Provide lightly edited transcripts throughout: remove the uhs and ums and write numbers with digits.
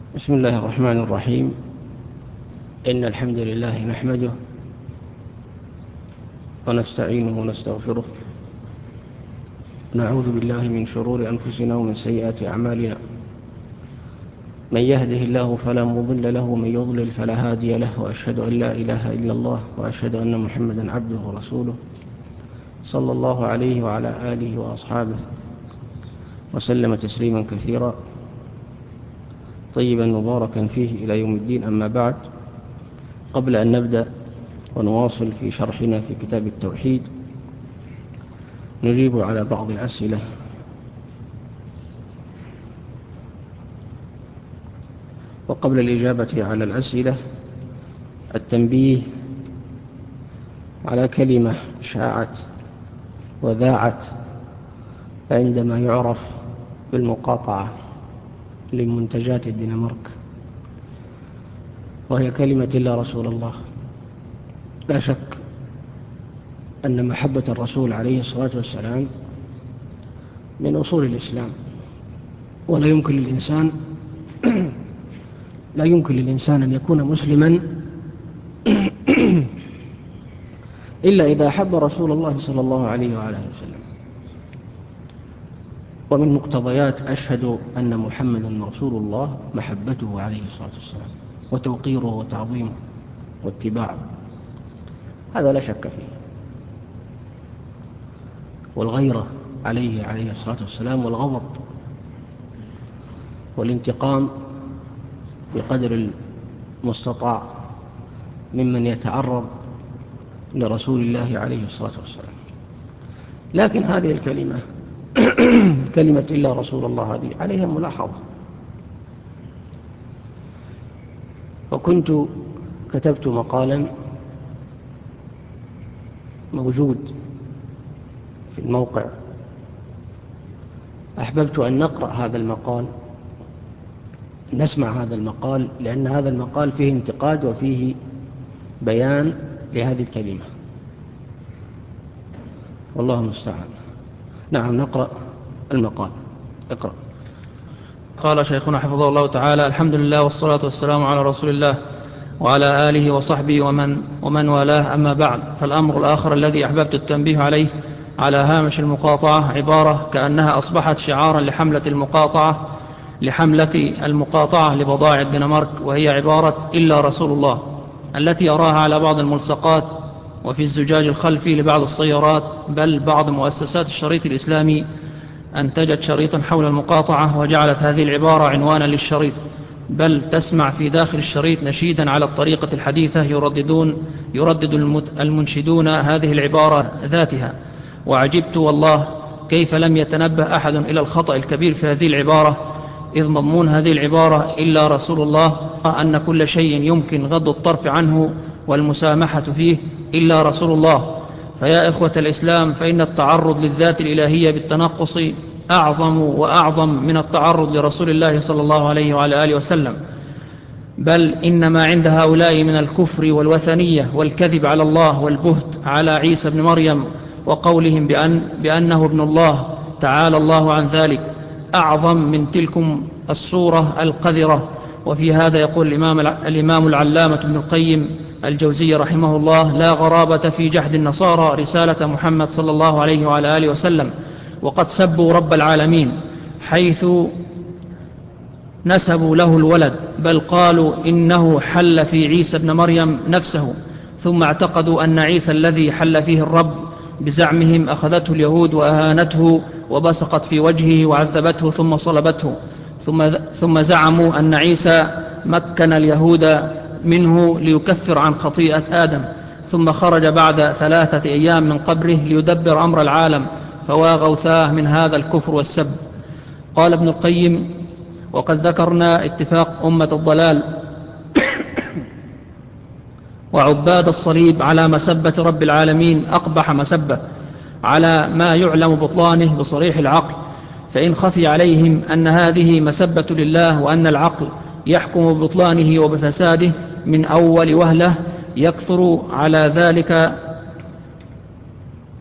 بسم الله الرحمن الرحيم. إن الحمد لله نحمده ونستعينه ونستغفره، نعوذ بالله من شرور أنفسنا ومن سيئات أعمالنا، من يهده الله فلا مضل له ومن يضلل فلا هادي له، وأشهد أن لا إله إلا الله وأشهد أن محمدا عبده ورسوله صلى الله عليه وعلى آله وأصحابه وسلم تسليما كثيرا طيبا مباركا فيه إلى يوم الدين. أما بعد، قبل أن نبدأ ونواصل في شرحنا في كتاب التوحيد، نجيب على بعض الأسئلة. وقبل الإجابة على الأسئلة، التنبيه على كلمة شاعت وذاعت عندما يعرف بالمقاطعة لمنتجات الدنمارك، وهي كلمة لا رسول الله. لا شك أن محبة الرسول عليه الصلاة والسلام من أصول الإسلام، ولا يمكن للإنسان أن يكون مسلما إلا إذا أحب رسول الله صلى الله عليه وآله وسلم. ومن مقتضيات أشهد أن محمدا رسول الله محبته عليه الصلاة والسلام وتوقيره وتعظيمه واتباعه، هذا لا شك فيه. والغيرة عليه الصلاة والسلام، والغضب والانتقام بقدر المستطاع ممن يتعرض لرسول الله عليه الصلاة والسلام. لكن هذه الكلمة كلمة إلا رسول الله هذه عليها ملاحظة. وكنت كتبت مقالا موجود في الموقع، أحببت أن نقرأ هذا المقال، نسمع هذا المقال، لأن هذا المقال فيه انتقاد وفيه بيان لهذه الكلمة، والله المستعان. نعم، نقرأ المقال. اقرأ. قال شيخنا حفظه الله تعالى: الحمد لله والصلاة والسلام على رسول الله وعلى آله وصحبه ومن والاه، أما بعد. فالأمر الآخر الذي أحببت التنبيه عليه على هامش المقاطعة عبارة كأنها أصبحت شعارا لحملة المقاطعة لبضائع الدنمارك، وهي عبارة إلا رسول الله، التي أراها على بعض الملصقات وفي الزجاج الخلفي لبعض السيارات، بل بعض مؤسسات الشريط الإسلامي أنتجت شريطا حول المقاطعة وجعلت هذه العبارة عنوانا للشريط، بل تسمع في داخل الشريط نشيدا على الطريقة الحديثة يردد المنشدون هذه العبارة ذاتها. وعجبت والله كيف لم يتنبه أحد إلى الخطأ الكبير في هذه العبارة، إذ مضمون هذه العبارة إلا رسول الله أن كل شيء يمكن غض الطرف عنه والمسامحة فيه إلا رسول الله. فيا إخوة الإسلام، فإن التعرض للذات الإلهية بالتنقص أعظم من التعرض لرسول الله صلى الله عليه وعلى آله وسلم. بل إنما عند هؤلاء من الكفر والوثنية والكذب على الله والبهت على عيسى بن مريم وقولهم بأنه ابن الله تعالى الله عن ذلك أعظم من تلكم الصورة القذرة. وفي هذا يقول الإمام العلامة ابن القيم الجوزي رحمه الله: لا غرابة في جحد النصارى رسالة محمد صلى الله عليه وعلى آله وسلم، وقد سبوا رب العالمين حيث نسبوا له الولد، بل قالوا إنه حل في عيسى ابن مريم نفسه، ثم اعتقدوا أن عيسى الذي حل فيه الرب بزعمهم أخذته اليهود وأهانته وبصقت في وجهه وعذبته ثم صلبته، ثم زعموا أن عيسى مكن اليهود منه ليكفر عن خطيئة آدم، ثم خرج بعد 3 أيام من قبره ليدبر أمر العالم، فوا غوثاه من هذا الكفر والسب. قال ابن القيم: وقد ذكرنا اتفاق أمة الضلال وعباد الصليب على مسبة رب العالمين أقبح مسبة، على ما يعلم بطلانه بصريح العقل، فإن خفي عليهم أن هذه مسبة لله وأن العقل يحكم ببطلانه وبفساده من أول وهلة، يكثر على ذلك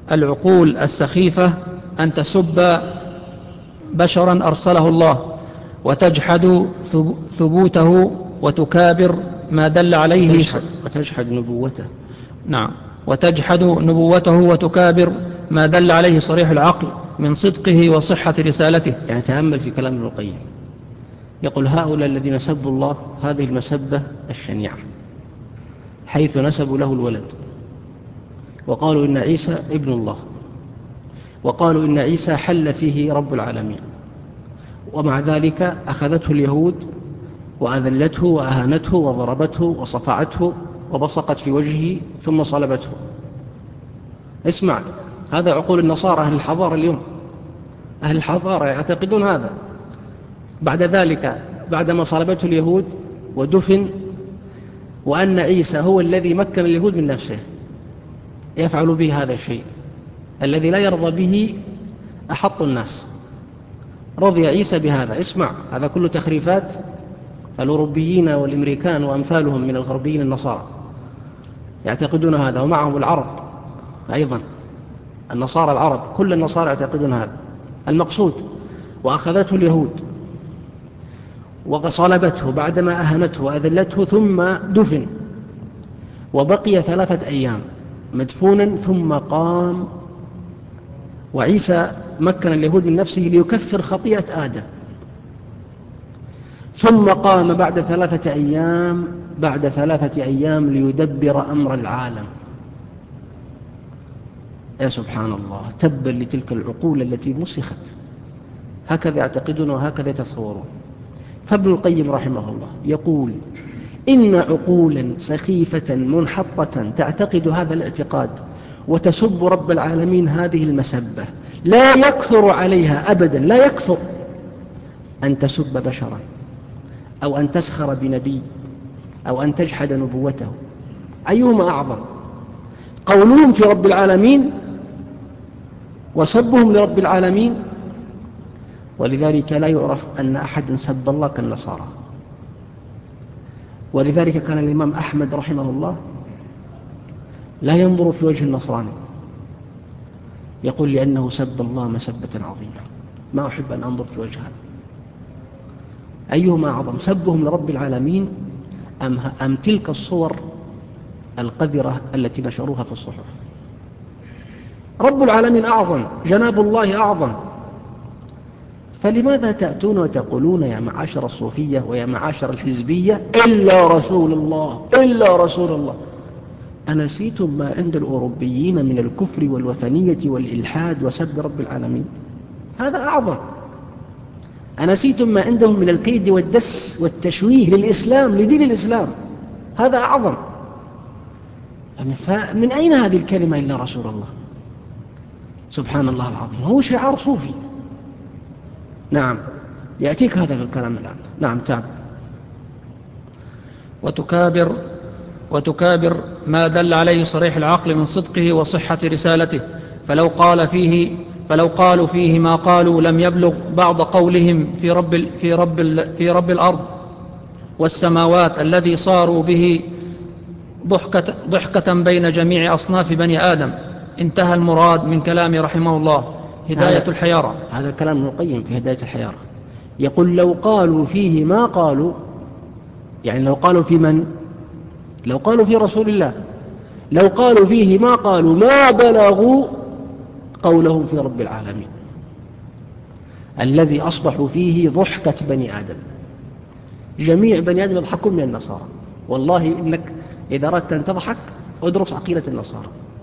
العقول السخيفة أن تسب بشرا أرسله الله وتجحد ثبوته وتكابر ما دل عليه وتجحد نبوته. نعم، وتجحد نبوته وتكابر ما دل عليه صريح العقل من صدقه وصحة رسالته. يعني تأمل في كلام ابن القيم، يقول هؤلاء الذين سبوا الله هذه المسبة الشنيعة، حيث نسبوا له الولد، وقالوا إن عيسى ابن الله، وقالوا إن عيسى حل فيه رب العالمين، ومع ذلك أخذته اليهود وأذلته وأهانته وضربته وصفعته وبصقت في وجهه ثم صلبته. اسمع، هذا عقول النصارى أهل الحضارة اليوم، أهل الحضارة يعتقدون هذا. بعد ذلك بعدما صلبته اليهود ودفن، وأن عيسى هو الذي مكن اليهود من نفسه، يفعل به هذا الشيء الذي لا يرضى به أحط الناس. رضي عيسى بهذا. اسمع، هذا كله تخريفات الأوروبيين والأمريكان وأمثالهم من الغربيين النصارى يعتقدون هذا، ومعهم العرب أيضا، النصارى العرب، كل النصارى يعتقدون هذا. المقصود وأخذته اليهود وصلبته بعدما أهنته وأذلته، ثم دفن وبقي 3 أيام مدفونا، ثم قام. وعيسى مكن اليهود من نفسه ليكفر خطيئة آدم، ثم قام بعد 3 أيام ليدبر أمر العالم. يا سبحان الله، تبا لتلك العقول التي مسخت. هكذا يعتقدون وهكذا يتصورون. فابن القيم رحمه الله يقول إن عقولا سخيفة منحطة تعتقد هذا الاعتقاد وتسب رب العالمين هذه المسبة، لا يكثر عليها أبدا، لا يكثر أن تسب بشرا، أو أن تسخر بنبي، أو أن تجحد نبوته. أيهما أعظم؟ قولهم في رب العالمين وسبهم لرب العالمين. ولذلك لا يعرف أن أحد سب الله كالنصارى. ولذلك كان الإمام أحمد رحمه الله لا ينظر في وجه النصراني، يقول لأنه سب الله مسبة عظيمة، ما أحب أن أنظر في وجه هذا. أيهما أعظم، سبهم لرب العالمين أم تلك الصور القذرة التي نشروها في الصحف؟ رب العالمين أعظم، جناب الله أعظم. فلماذا تأتون وتقولون يا معاشر الصوفية ويا معاشر الحزبية إلا رسول الله، إلا رسول الله؟ أنسيتم ما عند الأوروبيين من الكفر والوثنية والإلحاد وسب رب العالمين؟ هذا أعظم. أنسيتم ما عندهم من الكيد والدس والتشويه للإسلام، لدين الإسلام؟ هذا أعظم. من أين هذه الكلمة إلا رسول الله؟ سبحان الله العظيم، هو شعار صوفي. نعم، يأتيك هذا في الكلام الآن. نعم، تابع. وتكابر ما دل عليه صريح العقل من صدقه وصحة رسالته. فلو قالوا فيه ما قالوا لم يبلغ بعض قولهم في رب الأرض والسماوات الذي صاروا به ضحكة بين جميع أصناف بني آدم. انتهى المراد من كلام رحمه الله هداية الحيارى. هذا كلام ابن القيم في هداية الحيارى. يقول لو قالوا فيه ما قالوا، يعني لو قالوا في من؟ لو قالوا في رسول الله، لو قالوا فيه ما قالوا ما بلغوا قولهم في رب العالمين الذي أصبحوا فيه ضحكة بني آدم. جميع بني آدم يضحكون من النصارى. والله إنك إذا أردت أن تضحك ادرس عقيدة النصارى،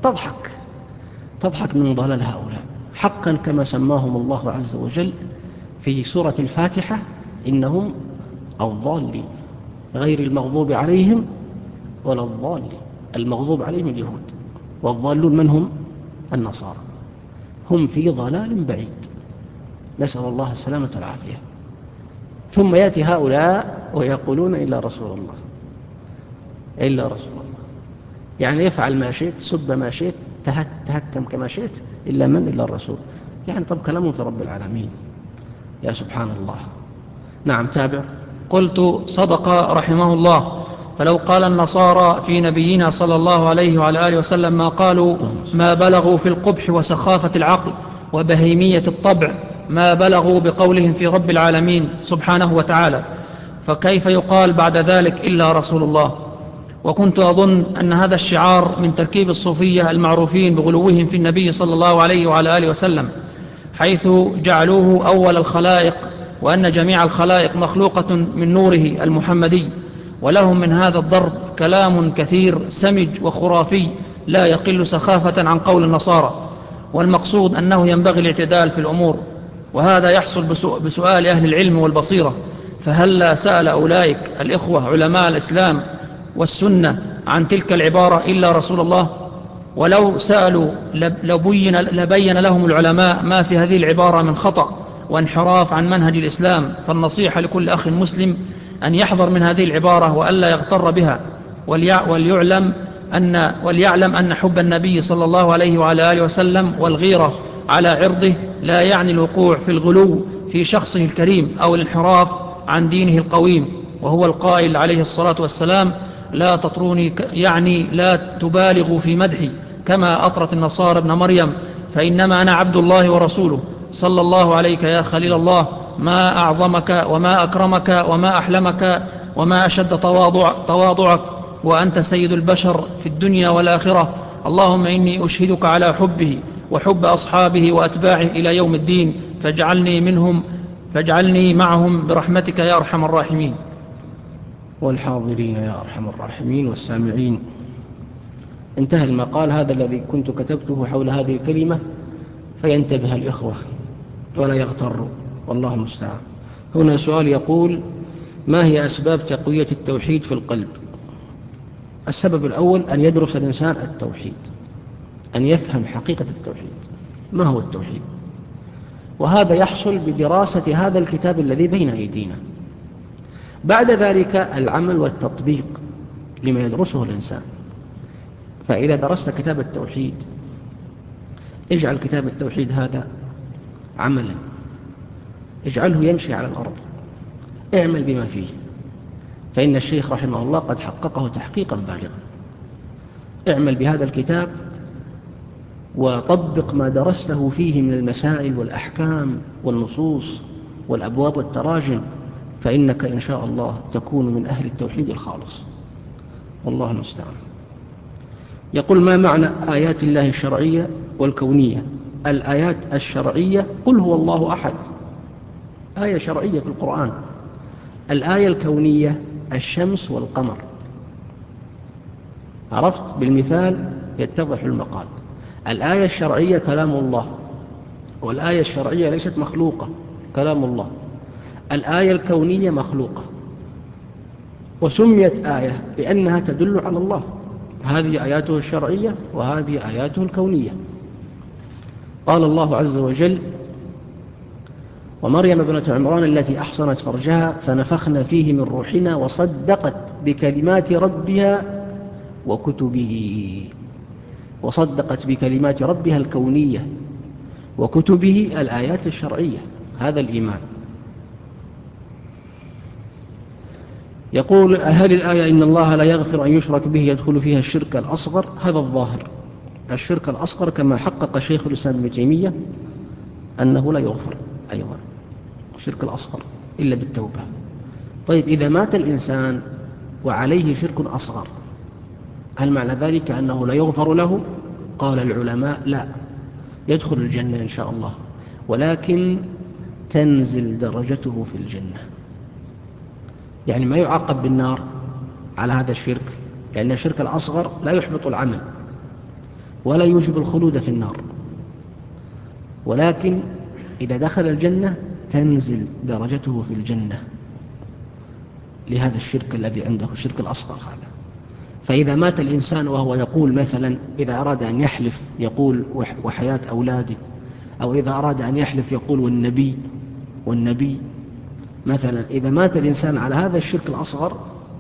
تضحك من ضلال هؤلاء حقا، كما سماهم الله عز وجل في سورة الفاتحة: إنهم الضالين غير المغضوب عليهم ولا الضالين. المغضوب عليهم اليهود، والضالون من هم؟ النصارى. هم في ضلال بعيد، نسأل الله السلامة والعافية. ثم يأتي هؤلاء ويقولون إلا رسول الله، إلا رسول الله، يعني يفعل ما شئت، سب ما شئت، تهكم كما شئت، إلا من؟ إلا الرسول. يعني طب كلامه في رب العالمين، يا سبحان الله. نعم، تابع. قلت: صدق رحمه الله. فلو قال النصارى في نبينا صلى الله عليه وعلى آله وسلم ما قالوا، ما بلغوا في القبح وسخافة العقل وبهيمية الطبع ما بلغوا بقولهم في رب العالمين سبحانه وتعالى، فكيف يقال بعد ذلك إلا رسول الله؟ وكنت أظن أن هذا الشعار من تركيب الصوفية المعروفين بغلوهم في النبي صلى الله عليه وعلى آله وسلم، حيث جعلوه أول الخلائق، وأن جميع الخلائق مخلوقة من نوره المحمدي. ولهم من هذا الضرب كلام كثير سمج وخرافي لا يقل سخافة عن قول النصارى، والمقصود أنه ينبغي الاعتدال في الأمور، وهذا يحصل بسؤال أهل العلم والبصيرة. فهل سأل أولئك الإخوة علماء الإسلام والسنة عن تلك العبارة إلا رسول الله؟ ولو سألوا لبين لهم العلماء ما في هذه العبارة من خطأ وانحراف عن منهج الإسلام. فالنصيحة لكل أخ مسلم أن يحذر من هذه العبارة وألا يغتر بها، وليعلم أن حب النبي صلى الله عليه وعلى آله وسلم والغيرة على عرضه لا يعني الوقوع في الغلو في شخصه الكريم أو الانحراف عن دينه القويم. وهو القائل عليه الصلاة والسلام: لا تطروني، يعني لا تبالغوا في مدحي كما أطرت النصارى ابن مريم، فإنما أنا عبد الله ورسوله. صلى الله عليك يا خليل الله، ما أعظمك وما أكرمك وما أحلمك وما أشد تواضعك، وأنت سيد البشر في الدنيا والآخرة. اللهم إني أشهدك على حبه وحب أصحابه وأتباعه إلى يوم الدين، فاجعلني معهم برحمتك يا أرحم الراحمين. والحاضرين يا أرحم الراحمين والسامعين. انتهى المقال هذا الذي كنت كتبته حول هذه الكلمة، فينتبه الإخوة ولا يغتروا، والله المستعان. هنا سؤال يقول: ما هي أسباب تقوية التوحيد في القلب؟ السبب الأول أن يدرس الإنسان التوحيد، أن يفهم حقيقة التوحيد، ما هو التوحيد، وهذا يحصل بدراسة هذا الكتاب الذي بين أيدينا. بعد ذلك العمل والتطبيق لما يدرسه الإنسان. فإذا درست كتاب التوحيد اجعل كتاب التوحيد هذا عملا، اجعله يمشي على الأرض، اعمل بما فيه، فإن الشيخ رحمه الله قد حققه تحقيقا بالغا. اعمل بهذا الكتاب وطبق ما درسته فيه من المسائل والأحكام والنصوص والأبواب والتراجم، فإنك إن شاء الله تكون من أهل التوحيد الخالص، والله المستعان. يقول: ما معنى آيات الله الشرعية والكونية؟ الآيات الشرعية قل هو الله أحد، آية شرعية في القرآن. الآية الكونية الشمس والقمر. عرفت؟ بالمثال يتضح المقال. الآية الشرعية كلام الله، والآية الشرعية ليست مخلوقة، كلام الله. الآية الكونية مخلوقة، وسميت آية لأنها تدل على الله. هذه آياته الشرعية وهذه آياته الكونية. قال الله عز وجل: ومريم ابنة عمران التي أحصنت فرجها فنفخنا فيه من روحنا وصدقت بكلمات ربها وكتبه. وصدقت بكلمات ربها الكونية وكتبه الآيات الشرعية، هذا الإيمان. يقول: هل الآية إن الله لا يغفر أن يشرك به يدخل فيها الشرك الأصغر؟ هذا الظاهر. الشرك الأصغر كما حقق شيخ الإسلام ابن تيمية أنه لا يغفر أيضا الشرك الأصغر إلا بالتوبة. طيب، إذا مات الإنسان وعليه شرك أصغر، هل معنى ذلك أنه لا يغفر له؟ قال العلماء: لا، يدخل الجنة إن شاء الله، ولكن تنزل درجته في الجنة. يعني ما يعاقب بالنار على هذا الشرك، لأن الشرك الأصغر لا يحبط العمل ولا يوجب الخلود في النار، ولكن إذا دخل الجنة تنزل درجته في الجنة لهذا الشرك الذي عنده، الشرك الأصغر هذا. فإذا مات الإنسان وهو يقول مثلا، إذا أراد أن يحلف يقول وحياة أولادي، أو إذا أراد أن يحلف يقول والنبي مثلا، إذا مات الإنسان على هذا الشرك الأصغر،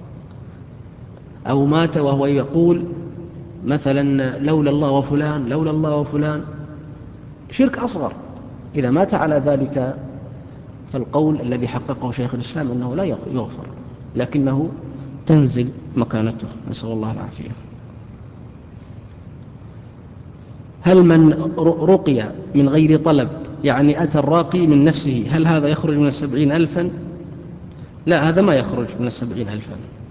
أو مات وهو يقول مثلا لولا الله وفلان لولا الله وفلان، شرك أصغر، إذا مات على ذلك فالقول الذي حققه شيخ الإسلام أنه لا يغفر، لكنه تنزل مكانته، نسأل الله العافية. هل من رقي من غير طلب يعني أتى الراقي من نفسه هل هذا يخرج من 70,000؟ لا، هذا ما يخرج من 70,000.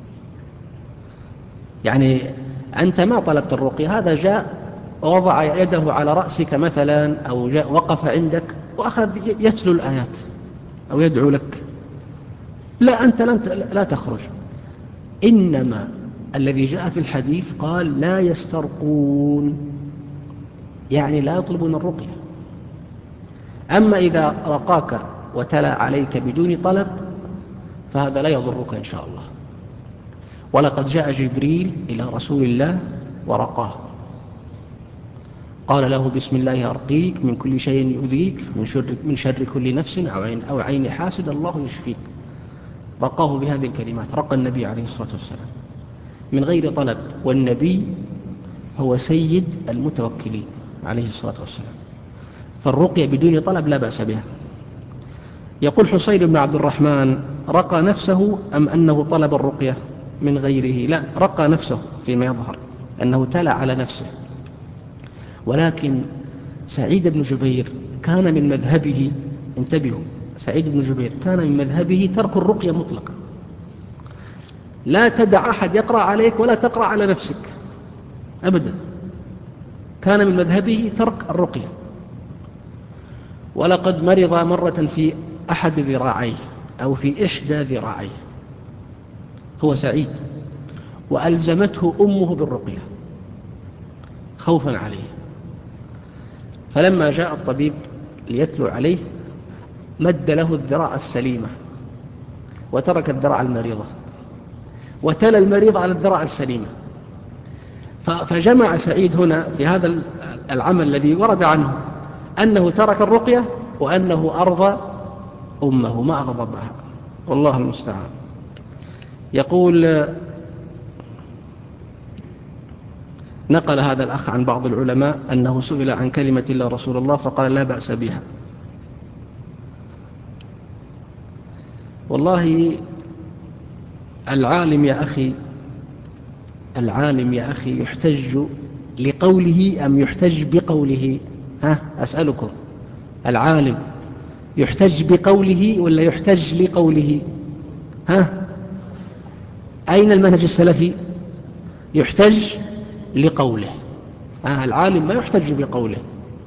يعني أنت ما طلبت الرقية، هذا جاء ووضع يده على رأسك مثلا، أو جاء وقف عندك وأخذ يتلو الآيات أو يدعو لك، لا، أنت لا تخرج. إنما الذي جاء في الحديث قال لا يسترقون، يعني لا يطلبون الرقية. أما إذا رقاك وتلا عليك بدون طلب فهذا لا يضرك إن شاء الله. ولقد جاء جبريل إلى رسول الله ورقاه، قال له بسم الله أرقيك من كل شيء يؤذيك، من شر كل نفس أو عين حاسد الله يشفيك. رقاه بهذه الكلمات، رقى النبي عليه الصلاة والسلام من غير طلب، والنبي هو سيد المتوكلين عليه الصلاة والسلام، فالرقية بدون طلب لا بأس بها. يقول حسين بن عبد الرحمن رقى نفسه أم أنه طلب الرقية من غيره؟ لا، رقى نفسه فيما يظهر أنه تلا على نفسه. ولكن سعيد بن جبير كان من مذهبه، انتبهوا، سعيد بن جبير كان من مذهبه ترك الرقية مطلقا، لا تدع أحد يقرأ عليك ولا تقرأ على نفسك أبدا، كان من مذهبه ترك الرقية. ولقد مرض مرة في أحد ذراعيه أو في إحدى ذراعيه، هو سعيد، وألزمته أمه بالرقية خوفا عليه، فلما جاء الطبيب ليتلو عليه مد له الذراع السليمة وترك الذراع المريضة، وتلا المريض على الذراع السليمة. فجمع سعيد هنا في هذا العمل الذي ورد عنه أنه ترك الرقية وأنه أرضى أمه ما أغضبها، والله المستعان. يقول نقل هذا الأخ عن بعض العلماء أنه سئل عن كلمة لا رسول الله فقال لا بأس بها. والله العالم يا أخي يحتج لقوله أم يحتج بقوله؟ أسألكم، العالم يحتج بقوله ولا يحتج لقوله؟ أين المنهج السلفي؟ يحتج لقوله. العالم ما يحتج بقوله،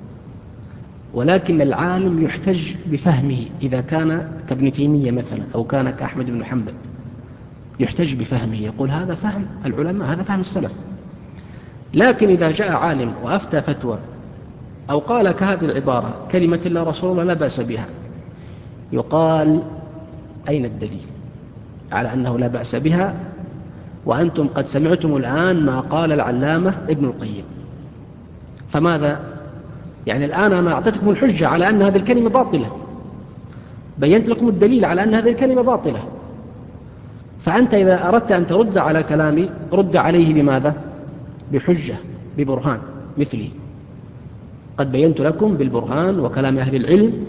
ولكن العالم يحتج بفهمه، إذا كان كابن تيمية مثلا أو كان كأحمد بن حنبل يحتج بفهمه، يقول هذا فهم العلماء، هذا فهم السلف. لكن إذا جاء عالم وأفتى فتوى أو قال كهذه العبارة كلمة لا رسول الله لا بأس بها، يقال أين الدليل على أنه لا بأس بها؟ وأنتم قد سمعتم الآن ما قال العلامة ابن القيم، فماذا؟ يعني الآن أنا أعطيتكم الحجة على أن هذه الكلمة باطلة، بينت لكم الدليل على أن هذه الكلمة باطلة، فأنت إذا أردت أن ترد على كلامي رد عليه بماذا؟ بحجة، ببرهان مثلي، قد بينت لكم بالبرهان وكلام أهل العلم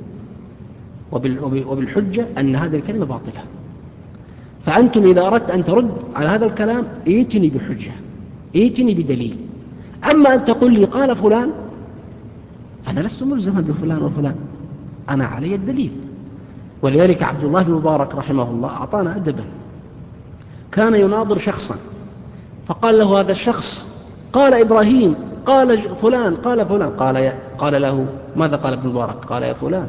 وبالحجة أن هذه الكلمة باطلة. فأنتم إذا أردت أن ترد على هذا الكلام ائتني بحجة، ائتني بدليل. أما أن تقول لي قال فلان، أنا لست ملزما بفلان وفلان، أنا علي الدليل. ولذلك عبد الله بن مبارك رحمه الله أعطانا أدبا، كان يناظر شخصا فقال له هذا الشخص قال إبراهيم قال فلان قال فلان، قال له ماذا قال ابن مبارك؟ قال يا فلان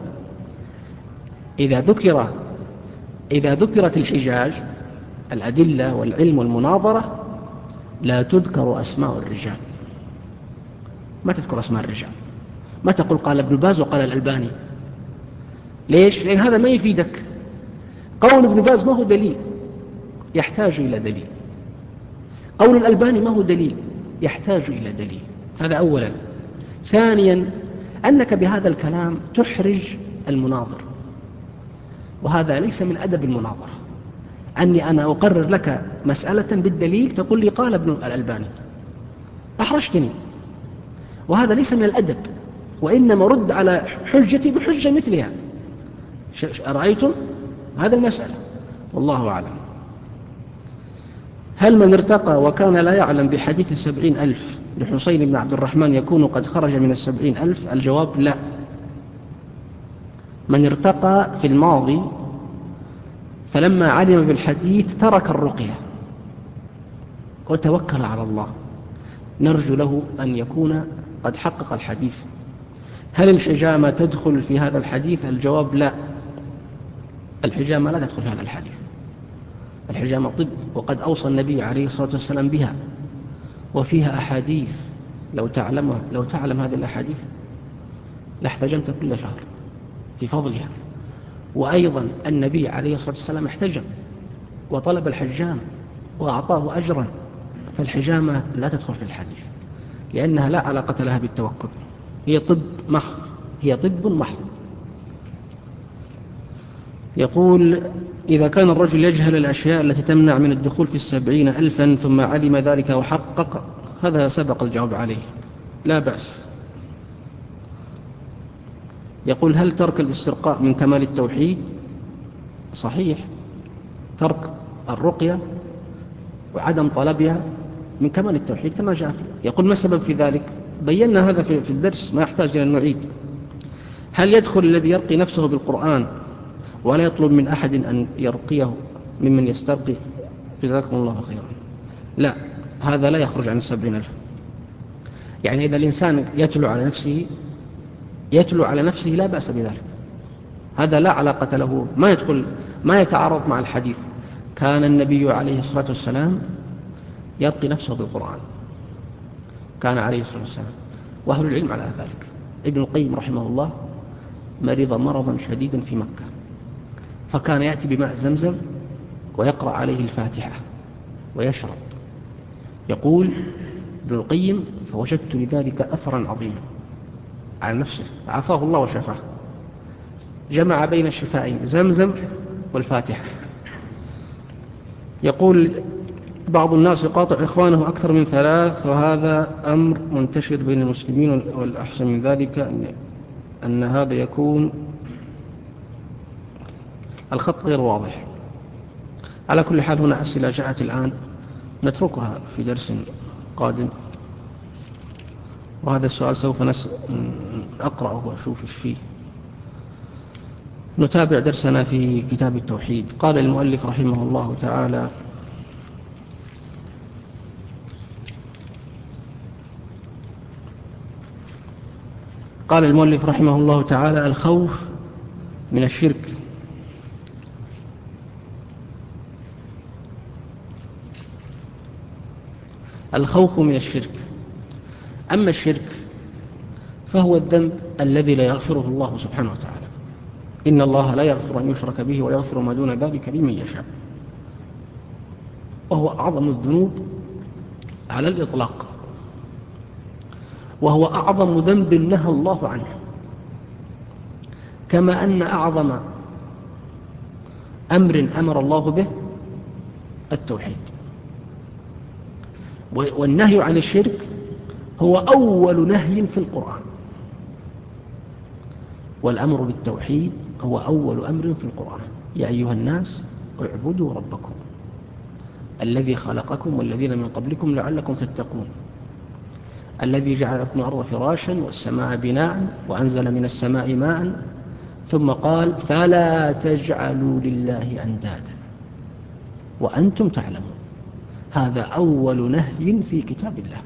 إذا ذكرت الحجاج الأدلة والعلم والمناظرة لا تذكر أسماء الرجال، ما تذكر أسماء الرجال، ما تقول قال ابن باز وقال الألباني. ليش؟ لأن هذا ما يفيدك. قول ابن باز ما هو دليل، يحتاج إلى دليل. قول الألباني ما هو دليل، يحتاج إلى دليل. هذا أولا. ثانيا أنك بهذا الكلام تحرج المناظر، وهذا ليس من أدب المناظرة، أني أنا أقرر لك مسألة بالدليل تقول لي قال ابن الألباني، أحرجتني، وهذا ليس من الأدب، وإنما رد على حجتي بحجة مثلها. رأيتم هذا المسألة، والله أعلم. هل من ارتقى وكان لا يعلم بحديث 70,000 لحسين بن عبد الرحمن يكون قد خرج من 70,000؟ الجواب لا. من ارتقى في الماضي فلما علم بالحديث ترك الرقية وتوكل على الله، نرجو له أن يكون قد حقق الحديث. هل الحجامة تدخل في هذا الحديث؟ الجواب لا، الحجامة لا تدخل في هذا الحديث. الحجامة طب، وقد أوصى النبي عليه الصلاة والسلام بها، وفيها أحاديث لو تعلم هذه الأحاديث لاحتجمت كل شهر في فضلها. وأيضا النبي عليه الصلاة والسلام احتجم وطلب الحجام وأعطاه أجرا، فالحجامة لا تدخل في الحديث لأنها لا علاقة لها بالتوكل، هي طب محض، هي طب محض. يقول: إذا كان الرجل يجهل الأشياء التي تمنع من الدخول في 70,000 ثم علم ذلك وحقق، هذا سبق الجواب عليه، لا بأس. يقول: هل ترك الاسترقاء من كمال التوحيد؟ صحيح، ترك الرقية وعدم طلبها من كمال التوحيد كما جاء فيه. يقول: ما السبب في ذلك؟ بينا هذا في الدرس، ما يحتاج إلى أن نعيد. هل يدخل الذي يرقي نفسه بالقرآن ولا يطلب من أحد أن يرقيه ممن يسترقي؟ جزاكم الله خيرا. لا، هذا لا يخرج عن 70,000. يعني إذا الإنسان يتلو على نفسه لا بأس بذلك، هذا لا علاقة له، ما يتعارض مع الحديث. كان النبي عليه الصلاة والسلام يرقي نفسه بالقرآن، كان عليه الصلاة والسلام، وأهل العلم على ذلك. ابن القيم رحمه الله مرض مرضا شديدا في مكة، فكان يأتي بماء زمزم ويقرأ عليه الفاتحة ويشرب. يقول ابن القيم: فوجدت لذلك أثرا عظيما على نفسه، عافاه الله وشفاه، جمع بين الشفائين زمزم والفاتحة. يقول: بعض الناس يقاطع إخوانه أكثر من 3، وهذا أمر منتشر بين المسلمين، والأحسن من ذلك أن هذا يكون الخط غير واضح. على كل حال هنا أسئلة جاءت الآن نتركها في درس قادم، وهذا السؤال سوف أقرأه وأشوف إيش فيه. نتابع درسنا في كتاب التوحيد. قال المؤلف رحمه الله تعالى: قال المؤلف رحمه الله تعالى: الخوف من الشرك. الخوف من الشرك. أما الشرك فهو الذنب الذي لا يغفره الله سبحانه وتعالى. إن الله لا يغفر أن يشرك به ويغفر ما دون ذلك لمن يشاء، وهو أعظم الذنوب على الإطلاق، وهو أعظم ذنب نهى الله عنه، كما أن أعظم أمر أمر الله به التوحيد. والنهي عن الشرك هو أول نهي في القرآن، والأمر بالتوحيد هو أول أمر في القرآن. يا أيها الناس اعبدوا ربكم الذي خلقكم والذين من قبلكم لعلكم تتقون، الذي جعل لكم الأرض فراشا والسماء بناء وأنزل من السماء ماء، ثم قال: فلا تجعلوا لله أندادا وأنتم تعلمون. هذا أول نهي في كتاب الله،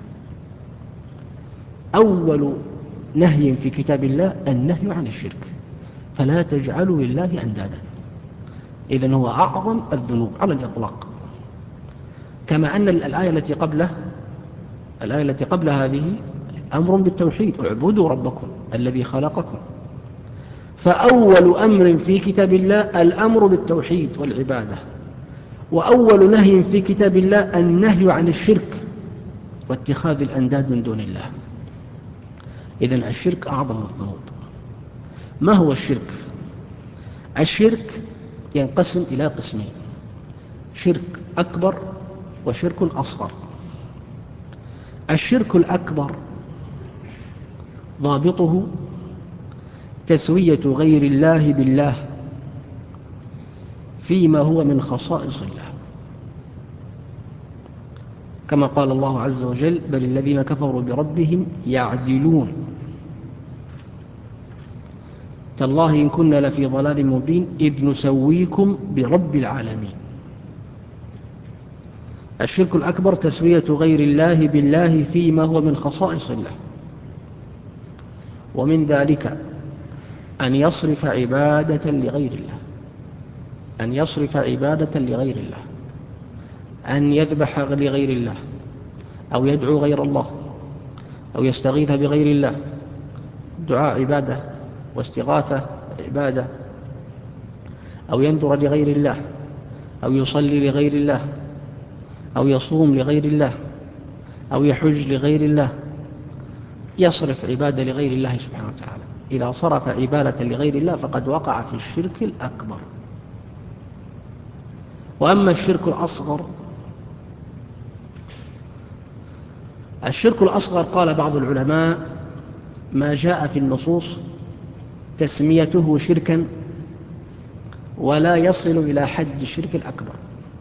أول نهي في كتاب الله النهي عن الشرك، فلا تجعلوا لله أندادا. إذن هو أعظم الذنوب على الإطلاق، كما أن الآية التي قبل هذه أمر بالتوحيد: اعبدوا ربكم الذي خلقكم. فأول أمر في كتاب الله الأمر بالتوحيد والعبادة، وأول نهي في كتاب الله النهي عن الشرك واتخاذ الأنداد من دون الله. إذن الشرك أعظم الذنوب. ما هو الشرك؟ الشرك ينقسم إلى قسمين: شرك أكبر وشرك أصغر. الشرك الأكبر ضابطه تسوية غير الله بالله فيما هو من خصائص الله. كما قال الله عز وجل: بل الذين كفروا بربهم يعدلون تالله إن كنا لفي ضلال مبين إذ نسويكم برب العالمين. الشرك الأكبر تسوية غير الله بالله فيما هو من خصائص الله، ومن ذلك أن يصرف عبادة لغير الله، أن يصرف عبادة لغير الله، أن يذبح لغير الله، أو يدعو غير الله، أو يستغيث بغير الله. دعاء عبادة، واستغاثة عبادة، أو ينذر لغير الله، أو يصلي لغير الله، أو يصوم لغير الله، أو يحج لغير الله. يصرف عبادة لغير الله سبحانه وتعالى. إذا صرف عبادة لغير الله فقد وقع في الشرك الأكبر. وأما الشرك الأصغر، الشرك الأصغر قال بعض العلماء: ما جاء في النصوص تسميته شركا ولا يصل إلى حد الشرك الأكبر،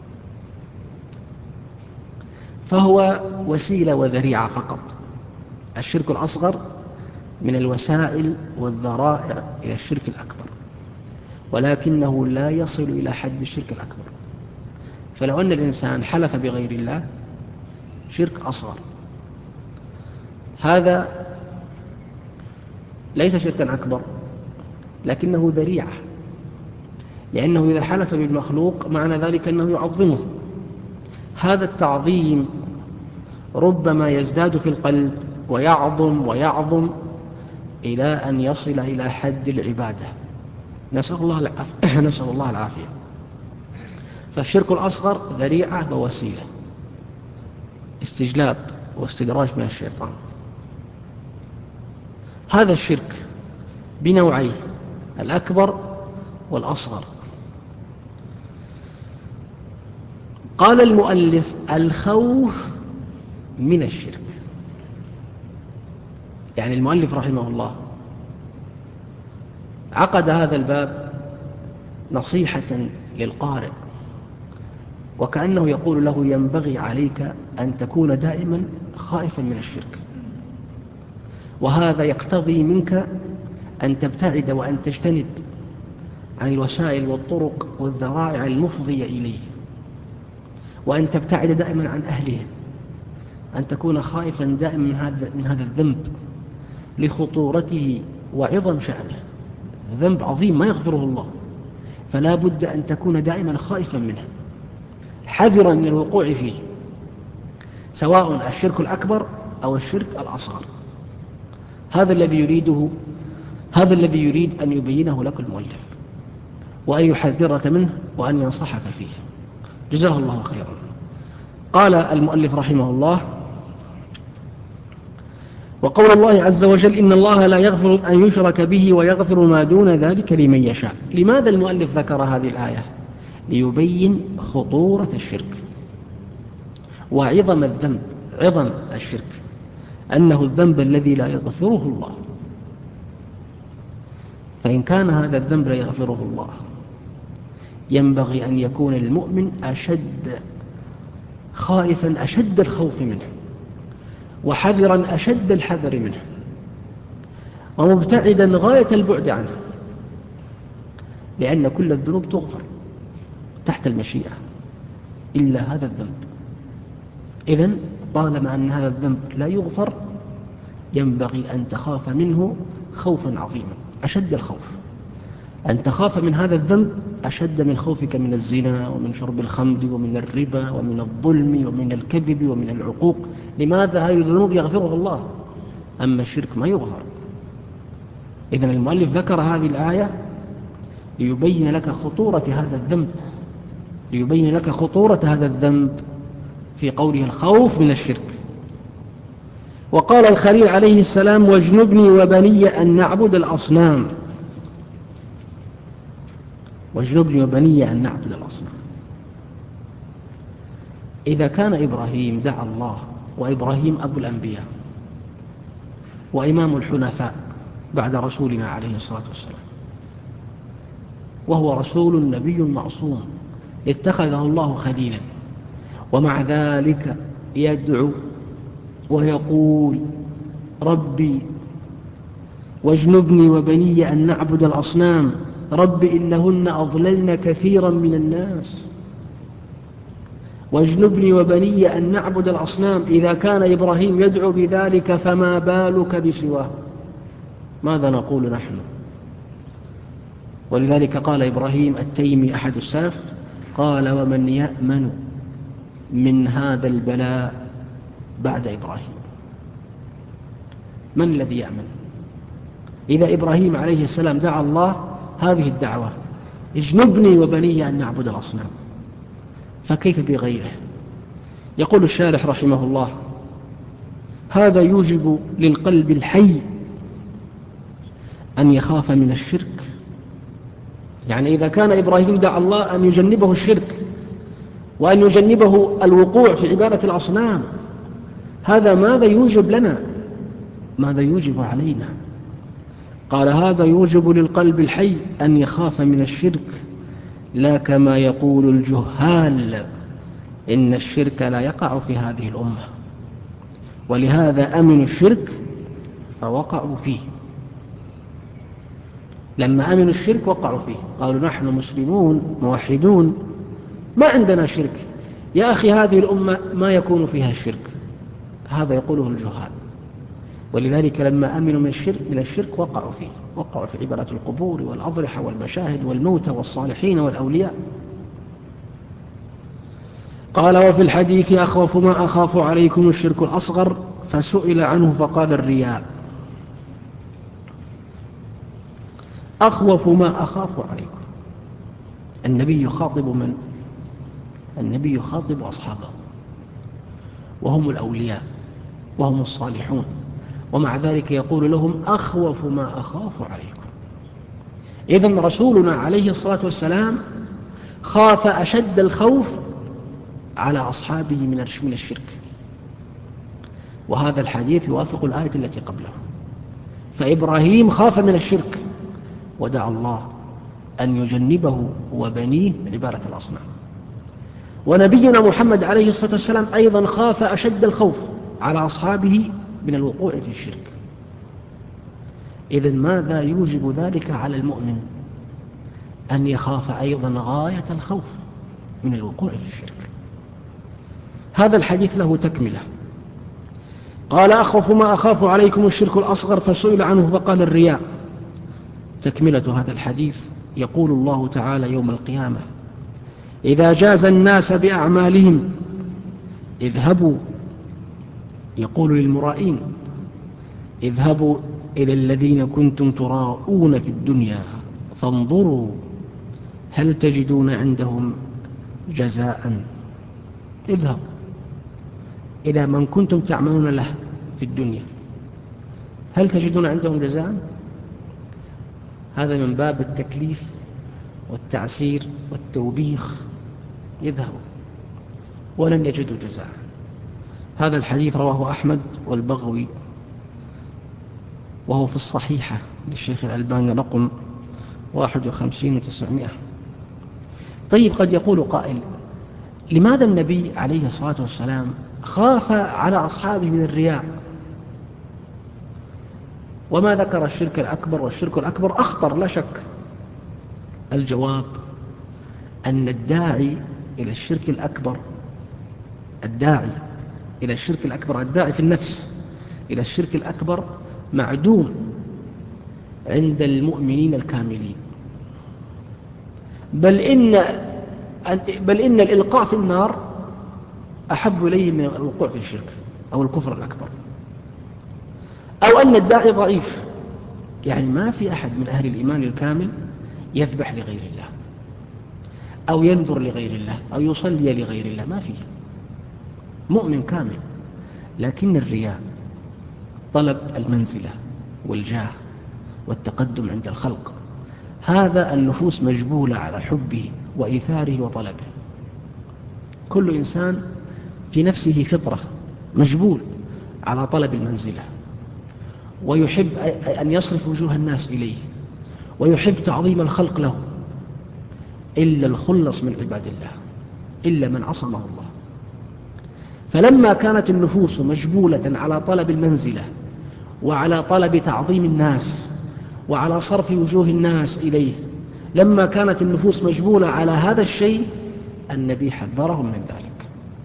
فهو وسيلة وذريعة فقط. الشرك الأصغر من الوسائل والذرائع إلى الشرك الأكبر، ولكنه لا يصل إلى حد الشرك الأكبر. فلو أن الإنسان حلف بغير الله شرك أصغر، هذا ليس شركا أكبر، لكنه ذريعة، لأنه إذا حلف بالمخلوق معنى ذلك أنه يعظمه. هذا التعظيم ربما يزداد في القلب ويعظم ويعظم إلى أن يصل إلى حد العبادة. نسأل الله العافية. فالشرك الأصغر ذريعة ووسيلة، استجلاب واستدراج من الشيطان. هذا الشرك بنوعيه، الأكبر والأصغر. قال المؤلف: الخوف من الشرك. يعني المؤلف رحمه الله عقد هذا الباب نصيحة للقارئ، وكأنه يقول له: ينبغي عليك أن تكون دائما خائفا من الشرك، وهذا يقتضي منك أن تبتعد وأن تجتنب عن الوسائل والطرق والذرائع المفضية إليه، وأن تبتعد دائما عن أهله، أن تكون خائفا دائما من هذا الذنب لخطورته وعظم شأنه. ذنب عظيم ما يغفره الله، فلا بد أن تكون دائما خائفا منه، حذرا من الوقوع فيه، سواء الشرك الأكبر أو الشرك الأصغر. هذا الذي يريد أن يبينه لك المؤلف، وأن يحذرك منه، وأن ينصحك فيه، جزاه الله خيرا. قال المؤلف رحمه الله: وقول الله عز وجل: إن الله لا يغفر أن يشرك به ويغفر ما دون ذلك لمن يشاء. لماذا المؤلف ذكر هذه الآية؟ ليبين خطورة الشرك وعظم الذنب، عظم الشرك، أنه الذنب الذي لا يغفره الله. فإن كان هذا الذنب لا يغفره الله، ينبغي أن يكون المؤمن خائفا أشد الخوف منه، وحذرا أشد الحذر منه، ومبتعدا غاية البعد عنه، لأن كل الذنوب تغفر تحت المشيئة إلا هذا الذنب. إذن طالما أن هذا الذنب لا يغفر، ينبغي أن تخاف منه خوفا عظيما، أشد الخوف، أن تخاف من هذا الذنب أشد من خوفك من الزنا ومن شرب الخمر ومن الربا ومن الظلم ومن الكذب ومن العقوق. لماذا؟ هذه الذنوب يغفرها الله، أما الشرك ما يغفر. إذن المؤلف ذكر هذه الآية ليبين لك خطورة هذا الذنب، في قوله الخوف من الشرك. وقال الخليل عليه السلام: واجنبني وبني أن نعبد الأصنام. واجنبني وبني أن نعبد الأصنام. إذا كان إبراهيم دعا الله، وإبراهيم أبو الأنبياء وإمام الحنفاء بعد رسولنا عليه الصلاة والسلام، وهو رسول نبي معصوم اتخذه الله خليلا، ومع ذلك يدعو ويقول ربي واجنبني وبني أن نعبد الأصنام رب إنهن أضللن كثيرا من الناس واجنبني وبني أن نعبد الأصنام. إذا كان إبراهيم يدعو بذلك فما بالك بسواه؟ ماذا نقول نحن؟ ولذلك قال إبراهيم التيمي أحد السلف قال ومن يأمن من هذا البلاء بعد إبراهيم؟ من الذي يأمن؟ إذا إبراهيم عليه السلام دعا الله هذه الدعوة اجنبني وبني أن نعبد الأصنام، فكيف بغيره؟ يقول الشارح رحمه الله هذا يوجب للقلب الحي أن يخاف من الشرك. يعني إذا كان إبراهيم دعا الله أن يجنبه الشرك وأن يجنبه الوقوع في عبادة الأصنام، هذا ماذا يوجب لنا؟ ماذا يوجب علينا؟ قال هذا يوجب للقلب الحي أن يخاف من الشرك، لا كما يقول الجهال إن الشرك لا يقع في هذه الأمة، ولهذا أمنوا الشرك فوقعوا فيه. لما أمنوا الشرك وقعوا فيه، قالوا نحن مسلمون موحدون ما عندنا شرك. يا أخي هذه الأمة ما يكون فيها الشرك، هذا يقوله الجهال. ولذلك لما أمنوا من الشرك وقعوا فيه، وقعوا في عبادة القبور والأضرحة والمشاهد والموتى والصالحين والأولياء. قال وفي الحديث أخوف ما أخاف عليكم الشرك الأصغر، فسئل عنه فقال الرياء. أخوف ما أخاف عليكم، النبي يخاطب من؟ النبي يخاطب أصحابه وهم الأولياء وهم الصالحون، ومع ذلك يقول لهم أخوف ما أخاف عليكم. إذن رسولنا عليه الصلاة والسلام خاف أشد الخوف على أصحابه من الشرك، وهذا الحديث يوافق الآية التي قبله. فإبراهيم خاف من الشرك ودعا الله أن يجنبه وبنيه عبادة الأصنام، ونبينا محمد عليه الصلاة والسلام أيضا خاف أشد الخوف على أصحابه من الوقوع في الشرك. إذن ماذا يوجب ذلك على المؤمن؟ أن يخاف أيضا غاية الخوف من الوقوع في الشرك. هذا الحديث له تكملة. قال أخوف ما أخاف عليكم الشرك الأصغر، فسئل عنه فقال الرياء. تكملة هذا الحديث يقول الله تعالى يوم القيامة إذا جاز الناس بأعمالهم اذهبوا، يقول للمرائين اذهبوا إلى الذين كنتم تراءون في الدنيا فانظروا هل تجدون عندهم جزاء. اذهبوا إلى من كنتم تعملون له في الدنيا، هل تجدون عندهم جزاء؟ هذا من باب التكليف والتعسير والتوبيخ. يذهبوا ولن يجدوا جزاء. هذا الحديث رواه أحمد والبغوي، وهو في الصحيحة للشيخ الألباني رقم 51,900. طيب قد يقول قائل لماذا النبي عليه الصلاة والسلام خاف على أصحابه من الرياء وما ذكر الشرك الأكبر؟ والشرك الأكبر أخطر لا شك. الجواب أن الداعي إلى الشرك الأكبر، الداعي في النفس إلى الشرك الأكبر معدوم عند المؤمنين الكاملين، بل إن الإلقاء في النار أحب إليه من الوقوع في الشرك أو الكفر الأكبر. أو أن الداعي ضعيف، يعني ما في أحد من أهل الإيمان الكامل يذبح لغير الله أو ينذر لغير الله أو يصلي لغير الله، ما فيه مؤمن كامل. لكن الرياء طلب المنزلة والجاه والتقدم عند الخلق، هذا النفوس مجبولة على حبه وإيثاره وطلبه. كل إنسان في نفسه فطرة مجبول على طلب المنزلة، ويحب أن يصرف وجوه الناس إليه، ويحب تعظيم الخلق له، إلا الخلص من عباد الله، إلا من عصمه الله. فلما كانت النفوس مجبولة على طلب المنزلة وعلى طلب تعظيم الناس وعلى صرف وجوه الناس إليه، لما كانت النفوس مجبولة على هذا الشيء النبي حذرهم من ذلك.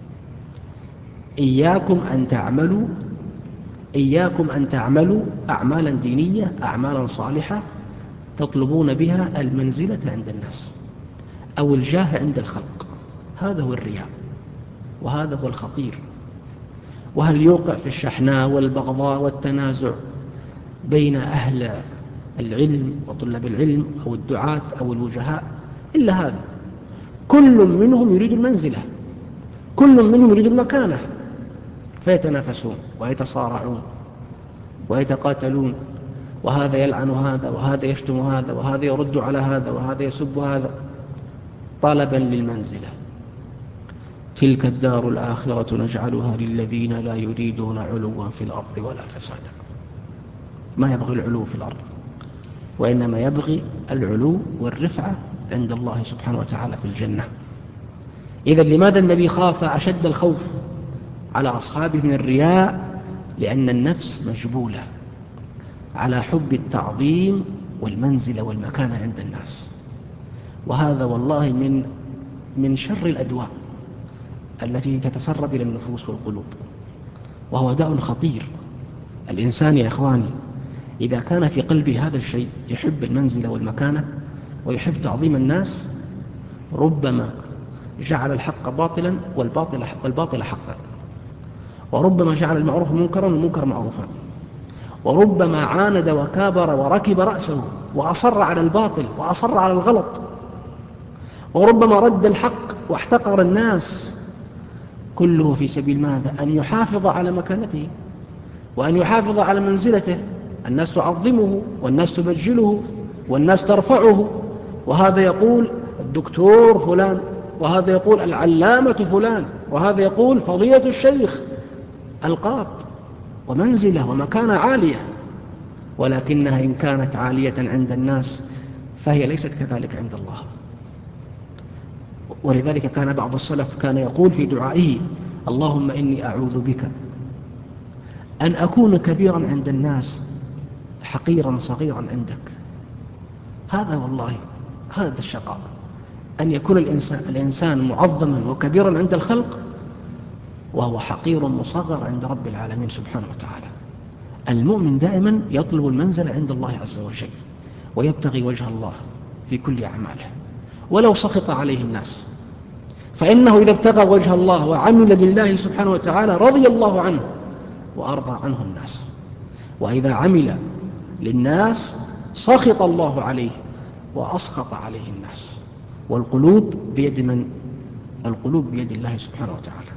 إياكم أن تعملوا أعمالا دينية، أعمالا صالحة تطلبون بها المنزلة عند الناس أو الجاه عند الخلق. هذا هو الرياء، وهذا هو الخطير. وهل يوقع في الشحناء والبغضاء والتنازع بين أهل العلم وطلاب العلم أو الدعاة أو الوجهاء إلا هذا. كل منهم يريد المنزلة، كل منهم يريد المكانة، فيتنافسون ويتصارعون ويتقاتلون، وهذا يلعن هذا وهذا يشتم هذا وهذا يرد على هذا وهذا يسب هذا طلبا للمنزلة. تلك الدار الآخرة نجعلها للذين لا يريدون علوا في الأرض ولا فسادا. ما يبغي العلو في الأرض، وإنما يبغي العلو والرفعة عند الله سبحانه وتعالى في الجنة. إذن لماذا النبي خاف أشد الخوف على أصحابه من الرياء؟ لأن النفس مجبولة على حب التعظيم والمنزلة والمكانة عند الناس، وهذا والله من شر الأدواء التي تتسرب إلى النفوس والقلوب، وهو داء خطير. الإنسان يا إخواني إذا كان في قلبه هذا الشيء، يحب المنزلة والمكانة ويحب تعظيم الناس، ربما جعل الحق باطلا والباطل حقا، وربما جعل المعروف منكرا والمنكر معروفا، وربما عاند وكابر وركب رأسه وأصر على الباطل وأصر على الغلط، وربما رد الحق واحتقر الناس، كله في سبيل ماذا؟ أن يحافظ على مكانته وأن يحافظ على منزلته. الناس تعظمه والناس تبجله والناس ترفعه، وهذا يقول الدكتور فلان، وهذا يقول العلامة فلان، وهذا يقول فضيلة الشيخ، ألقاب ومنزلة ومكانة عالية، ولكنها إن كانت عالية عند الناس فهي ليست كذلك عند الله. ولذلك كان بعض السلف كان يقول في دعائه: اللهم إني أعوذ بك أن أكون كبيرا عند الناس حقيرا صغيرا عندك. هذا والله هذا الشقاء، أن يكون الإنسان معظما وكبيرا عند الخلق وهو حقير مصغر عند رب العالمين سبحانه وتعالى. المؤمن دائما يطلب المنزل عند الله عز وجل ويبتغي وجه الله في كل أعماله ولو سخط عليه الناس، فإنه إذا ابتغى وجه الله وعمل لله سبحانه وتعالى رضي الله عنه وأرضى عنه الناس، وإذا عمل للناس سخط الله عليه وأسخط عليه الناس. والقلوب بيد من؟ القلوب بيد الله سبحانه وتعالى.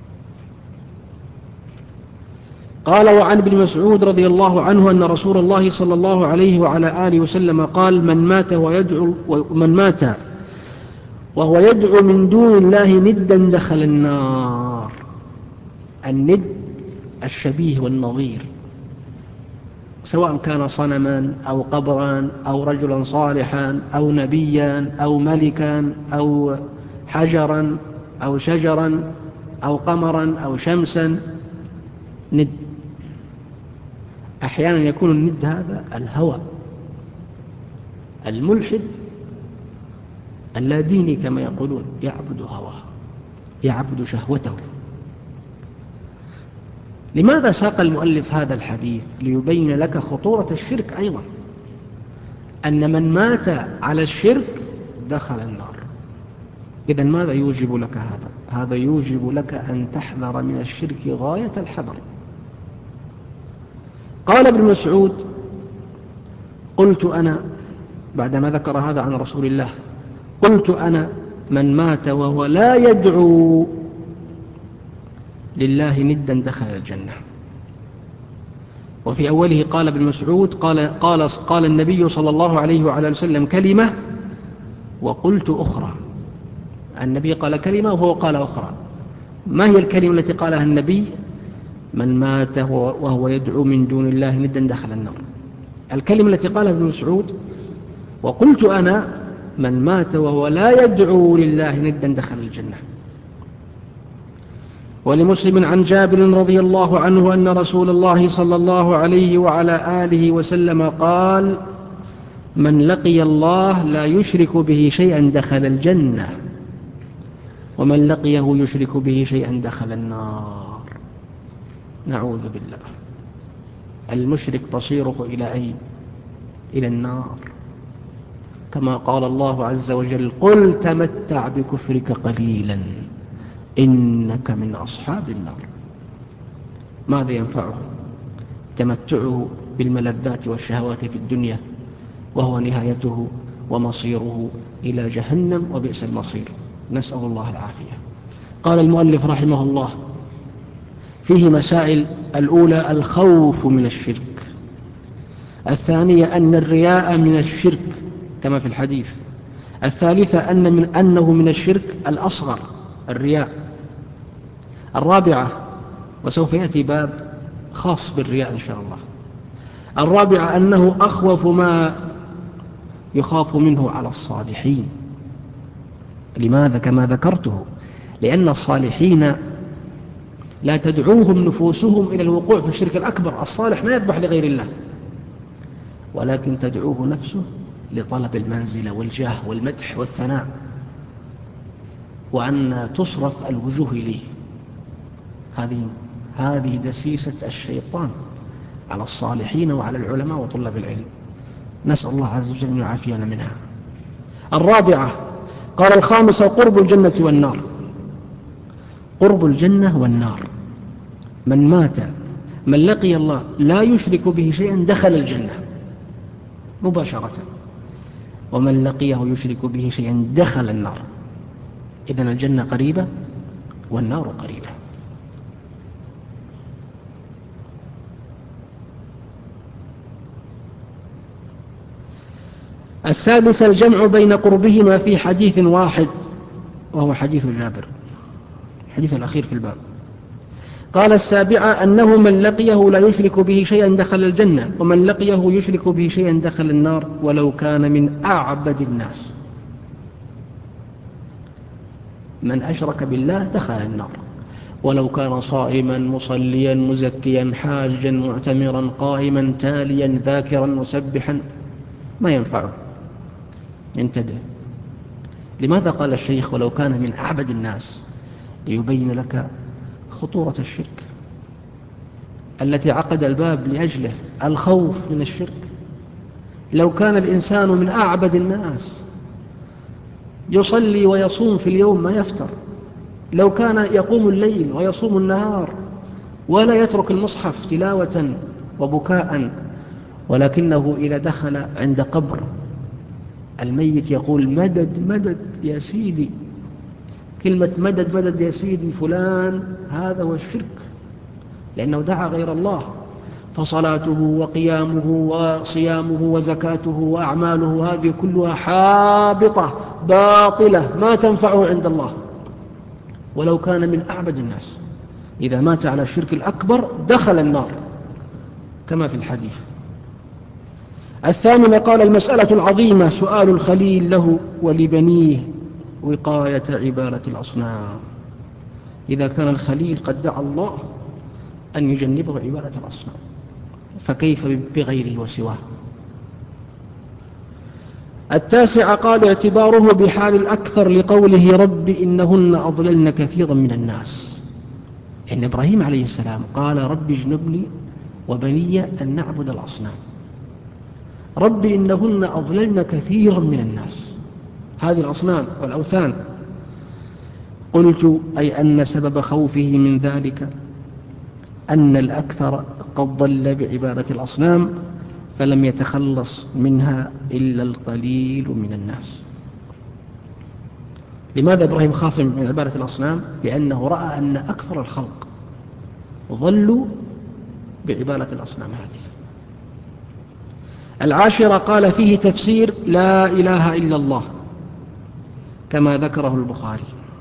قال: وعن ابن مسعود رضي الله عنه أن رسول الله صلى الله عليه وعلى آله وسلم قال: من مات وهو يدعو من دون الله ندا دخل النار. الند الشبيه والنظير، سواء كان صنما أو قبرا أو رجلا صالحا أو نبيا أو ملكا أو حجرا أو شجرا أو قمرا أو شمسا، ند. أحيانا يكون الند هذا الهوى، الملحد اللاديني كما يقولون، يعبد هواه، يعبد شهوته. لماذا ساق المؤلف هذا الحديث؟ ليبين لك خطورة الشرك أيضا، أن من مات على الشرك دخل النار. إذن ماذا يوجب لك هذا؟ هذا يوجب لك أن تحذر من الشرك غاية الحذر. قال ابن مسعود: قلت أنا، بعدما ذكر هذا عن رسول الله، قلت أنا: من مات وهو لا يدعو لله ندا دخل الجنة. وفي أوله قال ابن مسعود: قال النبي صلى الله عليه وعلى وسلم كلمة وقلت أخرى. النبي قال كلمة وهو قال أخرى. ما هي الكلمة التي قالها النبي؟ من مات وهو يدعو من دون الله ندا دخل النار. الكلمة التي قالها ابن مسعود: وقلت أنا: من مات وهو لا يدعو لله ندا دخل الجنة. ولمسلم عن جابر رضي الله عنه أن رسول الله صلى الله عليه وعلى آله وسلم قال: من لقي الله لا يشرك به شيئا دخل الجنة، ومن لقيه يشرك به شيئا دخل النار. نعوذ بالله. المشرك مصيره إلى أين؟ إلى النار، كما قال الله عز وجل: قل تمتع بكفرك قليلا إنك من أصحاب النار. ماذا ينفعه تمتعه بالملذات والشهوات في الدنيا، وهو نهايته ومصيره إلى جهنم، وبئس المصير، نسأل الله العافية. قال المؤلف رحمه الله: فيه مسائل. الأولى: الخوف من الشرك. الثانية: أن الرياء من الشرك كما في الحديث. الثالثة: أنه من الشرك الأصغر الرياء. الرابعة، وسوف يأتي باب خاص بالرياء إن شاء الله. الرابعة: أنه أخوف ما يخاف منه على الصالحين. لماذا؟ كما ذكرته، لأن الصالحين لا تدعوهم نفوسهم إلى الوقوع في الشرك الأكبر. الصالح ما يذبح لغير الله، ولكن تدعوه نفسه لطلب المنزلة والجاه والمدح والثناء، وأن تصرف الوجوه إليه. هذه دسيسة الشيطان على الصالحين وعلى العلماء وطلاب العلم، نسأل الله عز وجل أن يعافينا منها. الرابعة: قال الخامسة: قرب الجنة والنار. قرب الجنة والنار. من لقي الله لا يشرك به شيئا دخل الجنة مباشرة، ومن لقيه يشرك به شيئا دخل النار. إذن الجنة قريبة والنار قريبة. السادسة: الجمع بين قربهما في حديث واحد، وهو حديث جابر، الحديث الأخير في الباب. قال السابعة: أنه من لقيه لا يشرك به شيئا دخل الجنة، ومن لقيه يشرك به شيئا دخل النار ولو كان من أعبد الناس. من أشرك بالله دخل النار، ولو كان صائما مصليا مزكيا حاجا معتمرا قائما تاليا ذاكرا مسبحا ما ينفعه. انتبه. لماذا قال الشيخ ولو كان من أعبد الناس؟ ليبين لك خطورة الشرك التي عقد الباب لأجله، الخوف من الشرك. لو كان الإنسان من أعبد الناس يصلي ويصوم في اليوم ما يفتر، لو كان يقوم الليل ويصوم النهار ولا يترك المصحف تلاوة وبكاء، ولكنه إذا دخل عند قبر الميت يقول: مدد مدد يا سيدي. كلمة مدد مدد يا سيدي فلان، هذا هو الشرك، لأنه دعا غير الله. فصلاته وقيامه وصيامه وزكاته وأعماله هذه كلها حابطة باطلة ما تنفعه عند الله، ولو كان من أعبد الناس. إذا مات على الشرك الأكبر دخل النار كما في الحديث. الثامنة: قال المسألة العظيمة: سؤال الخليل له ولبنيه وقاية عبادة الأصنام. إذا كان الخليل قد دعا الله أن يجنبه عبادة الأصنام، فكيف بغيره وسواه؟ التاسعة: قال اعتباره بحال الأكثر لقوله: رب إنهن أضللن كثيرا من الناس. إن إبراهيم عليه السلام قال: رب اجنبني وبني أن نعبد الأصنام. رب إنهن أضللن كثيرا من الناس، هذه الأصنام والأوثان. قلت: أي أن سبب خوفه من ذلك أن الأكثر قد ضل بعبادة الأصنام فلم يتخلص منها إلا القليل من الناس. لماذا إبراهيم خاف من عبادة الأصنام؟ لأنه رأى أن أكثر الخلق ضلوا بعبادة الأصنام هذه. العاشرة: قال فيه تفسير لا إله إلا الله كما ذكره البخاري،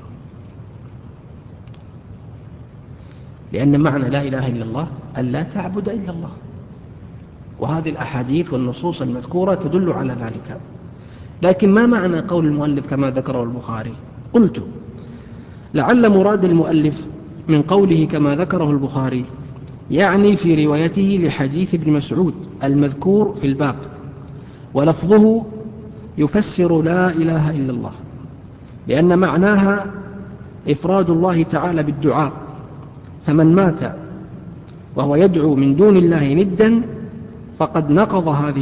لأن معنى لا إله إلا الله أن لا تعبد إلا الله، وهذه الأحاديث والنصوص المذكورة تدل على ذلك. لكن ما معنى قول المؤلف كما ذكره البخاري؟ قلت: لعل مراد المؤلف من قوله كما ذكره البخاري، يعني في روايته لحديث ابن مسعود المذكور في الباب، ولفظه يفسر لا إله إلا الله، لأن معناها إفراد الله تعالى بالدعاء، فمن مات وهو يدعو من دون الله ندا فقد نقض هذه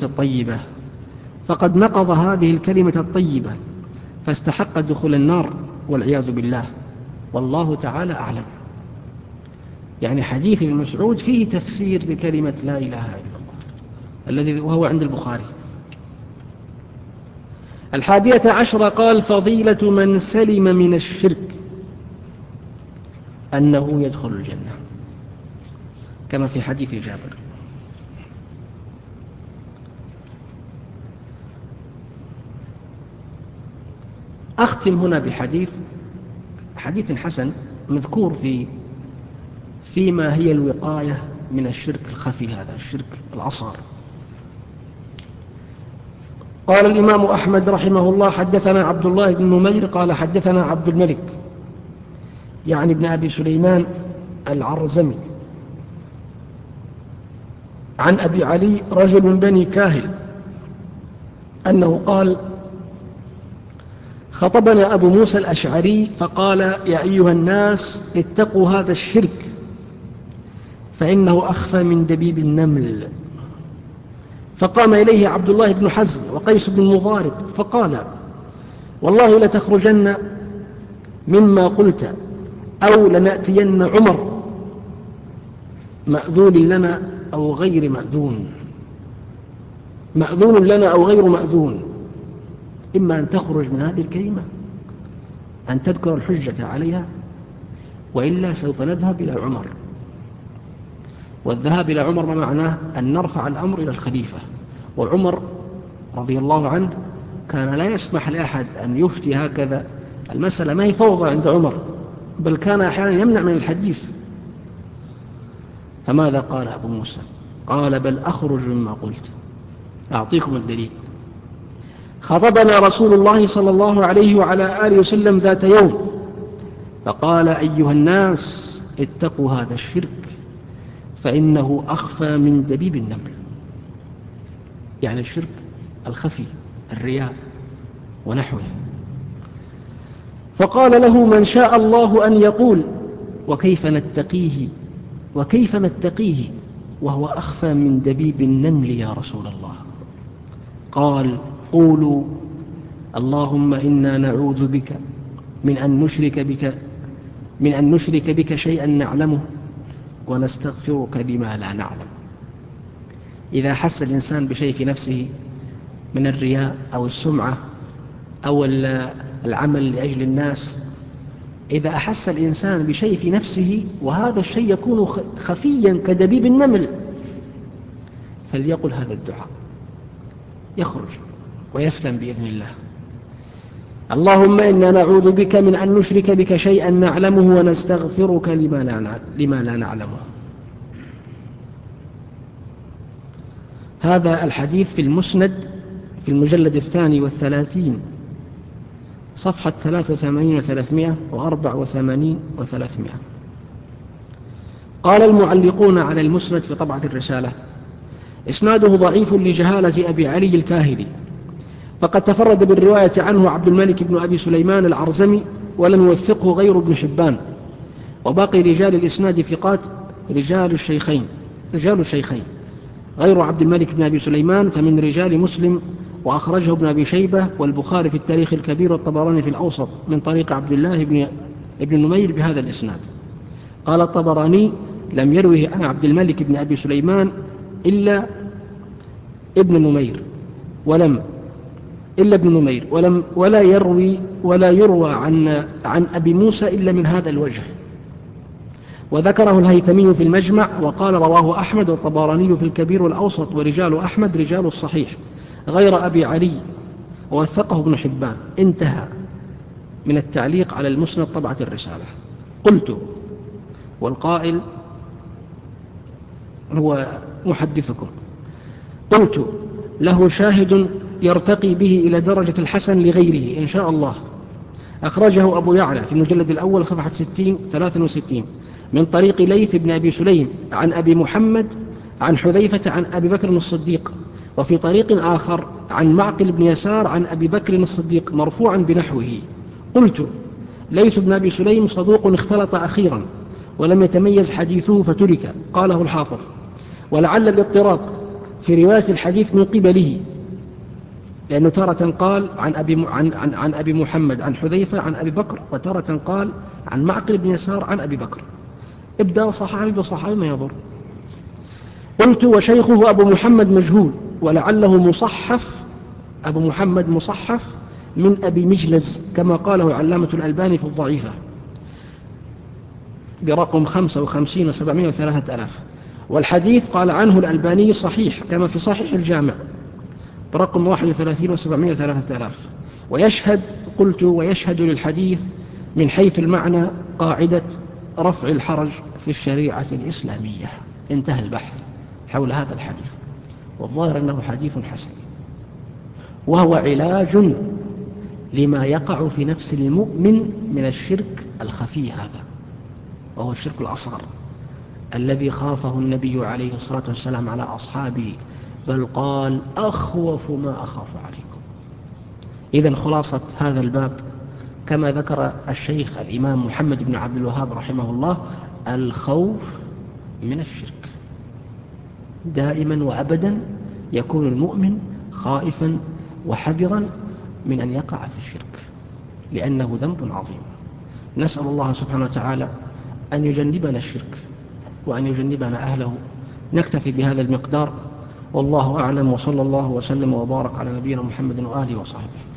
الكلمة الطيبة فاستحق دخول النار والعياذ بالله، والله تعالى أعلم. يعني حديث ابن مسعود فيه تفسير لكلمة لا إله إلا الله الذي وهو عند البخاري. 11 قال فضيلة من سلم من الشرك أنه يدخل الجنة كما في حديث جابر. أختم هنا بحديث حسن مذكور فيما هي الوقاية من الشرك الخفي، هذا الشرك الأصغر. قال الإمام أحمد رحمه الله حدثنا عبد الله بن نمير قال حدثنا عبد الملك يعني ابن أبي سليمان العرزمي عن أبي علي رجل من بني كاهل أنه قال خطبنا أبو موسى الأشعري فقال يا أيها الناس اتقوا هذا الشرك فإنه أخفى من دبيب النمل. فقام إليه عبد الله بن حزم وقيس بن المضارب فقال والله لتخرجن مما قلت أو لنأتين عمر مأذون لنا أو غير مأذون، مأذون لنا أو غير مأذون، إما أن تخرج من هذه الكلمة أن تذكر الحجة عليها، وإلا سوف نذهب إلى عمر. والذهاب إلى عمر ما معناه أن نرفع الأمر إلى الخليفة، وعمر رضي الله عنه كان لا يسمح لأحد أن يفتي هكذا. المسألة ما هي فوضى عند عمر، بل كان أحيانا يمنع من الحديث. فماذا قال أبو موسى؟ قال بل أخرج مما قلت. أعطيكم الدليل. خطبنا رسول الله صلى الله عليه وعلى آله وسلم ذات يوم فقال أيها الناس اتقوا هذا الشرك فإنه أخفى من دبيب النمل، يعني الشرك الخفي الرياء ونحوه. فقال له من شاء الله أن يقول وكيف نتقيه وهو أخفى من دبيب النمل يا رسول الله؟ قال قولوا اللهم إنا نعوذ بك من أن نشرك بك شيئا نعلمه ونستغفرك لما لا نعلم. إذا حس الإنسان بشيء في نفسه من الرياء أو السمعة أو العمل لأجل الناس، إذا أحس الإنسان بشيء في نفسه وهذا الشيء يكون خفيا كدبيب النمل فليقل هذا الدعاء يخرج ويسلم بإذن الله. اللهم إنا نعوذ بك من أن نشرك بك شيئا نعلمه ونستغفرك لما لا نعلمه. هذا الحديث في المسند في المجلد 32 صفحة 83 و300 و84 و300. قال المعلقون على المسند في طبعة الرسالة إسناده ضعيف لجهالة أبي علي الكاهلي، فقد تفرد بالرواية عنه عبد الملك بن أبي سليمان العرزمي ولم يوثقه غير ابن حبان، وباقي رجال الإسناد ثقات رجال الشيخين غير عبد الملك بن أبي سليمان فمن رجال مسلم، وأخرجه ابن أبي شيبة والبخاري في التاريخ الكبير والطبراني في الأوسط من طريق عبد الله بن نمير بهذا الإسناد. قال الطبراني لم يروه عن عبد الملك بن أبي سليمان إلا ابن نمير ولا يروى عن أبي موسى إلا من هذا الوجه. وذكره الهيثمي في المجمع وقال رواه أحمد والطبراني في الكبير والأوسط ورجال أحمد رجال الصحيح غير أبي علي، ووثقه ابن حبان. انتهى من التعليق على المسند طبعة الرسالة. قلت والقائل هو محدثكم، قلت له شاهد يرتقي به إلى درجة الحسن لغيره إن شاء الله، أخرجه أبو يعلى في المجلد الأول صفحة 63 من طريق ليث بن أبي سليم عن أبي محمد عن حذيفة عن أبي بكر الصديق، وفي طريق آخر عن معقل بن يسار عن أبي بكر الصديق مرفوعا بنحوه. قلت: ليث بن أبي سليم صدوق اختلط أخيرا ولم يتميز حديثه فترك، قاله الحافظ، ولعل الاضطراب في رواية الحديث من قبله، لأنه تارة قال عن أبي محمد عن حذيفة عن أبي بكر، وتارة قال عن معقل بن يسار عن أبي بكر. ابدأ صحابي بصحابي ما يضر. قلت: وشيخه أبو محمد مجهول، ولعله مصحف، أبو محمد مصحف من أبي مجلز كما قاله علامة الألباني في الضعيفة برقم 55,703,000. والحديث قال عنه الألباني صحيح كما في صحيح الجامع برقم 31,703,000. ويشهد، قلت: ويشهد للحديث من حيث المعنى قاعدة رفع الحرج في الشريعة الإسلامية. انتهى البحث حول هذا الحديث، والظاهر أنه حديث حسن، وهو علاج لما يقع في نفس المؤمن من الشرك الخفي هذا، وهو الشرك الأصغر الذي خافه النبي عليه الصلاة والسلام على أصحابه، بل قال: أخوف ما أخاف عليكم. إذن خلاصة هذا الباب كما ذكر الشيخ الإمام محمد بن عبد الوهاب رحمه الله: الخوف من الشرك. دائما وأبدا يكون المؤمن خائفا وحذرا من أن يقع في الشرك، لأنه ذنب عظيم. نسأل الله سبحانه وتعالى أن يجنبنا الشرك وأن يجنبنا أهله. نكتفي بهذا المقدار، والله أعلم، وصلى الله وسلم وبارك على نبينا محمد وآله وصحبه.